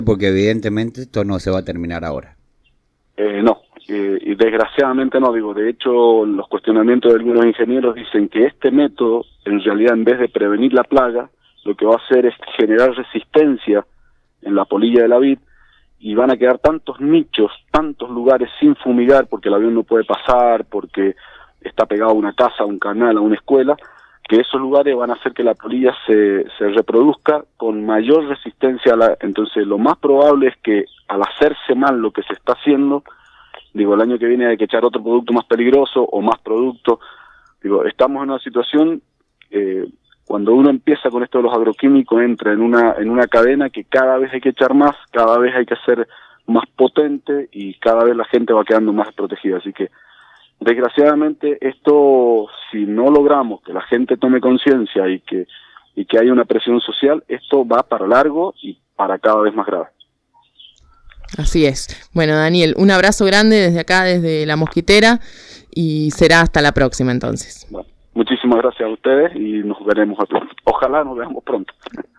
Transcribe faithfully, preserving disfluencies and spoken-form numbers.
Porque evidentemente esto no se va a terminar ahora. Eh, no, eh, y desgraciadamente no, digo, de hecho los cuestionamientos de algunos ingenieros dicen que este método, en realidad en vez de prevenir la plaga, lo que va a hacer es generar resistencia en la polilla de la vid, y van a quedar tantos nichos, tantos lugares sin fumigar, porque el avión no puede pasar, porque está pegado a una casa, a un canal, a una escuela, que esos lugares van a hacer que la polilla se, se reproduzca con mayor resistencia a la... Entonces lo más probable es que al hacerse mal lo que se está haciendo, digo, el año que viene hay que echar otro producto más peligroso o más producto, digo, estamos en una situación, eh, cuando uno empieza con esto de los agroquímicos, entra en una, en una cadena que cada vez hay que echar más, cada vez hay que ser más potente y cada vez la gente va quedando más desprotegida, así que desgraciadamente esto, si no logramos que la gente tome conciencia y que y que haya una presión social, esto va para largo y para cada vez más grave. Así es. Bueno, Daniel, un abrazo grande desde acá, desde La Mosquitera, y será hasta la próxima entonces. Bueno, muchísimas gracias a ustedes y nos veremos pronto. Ojalá nos veamos pronto.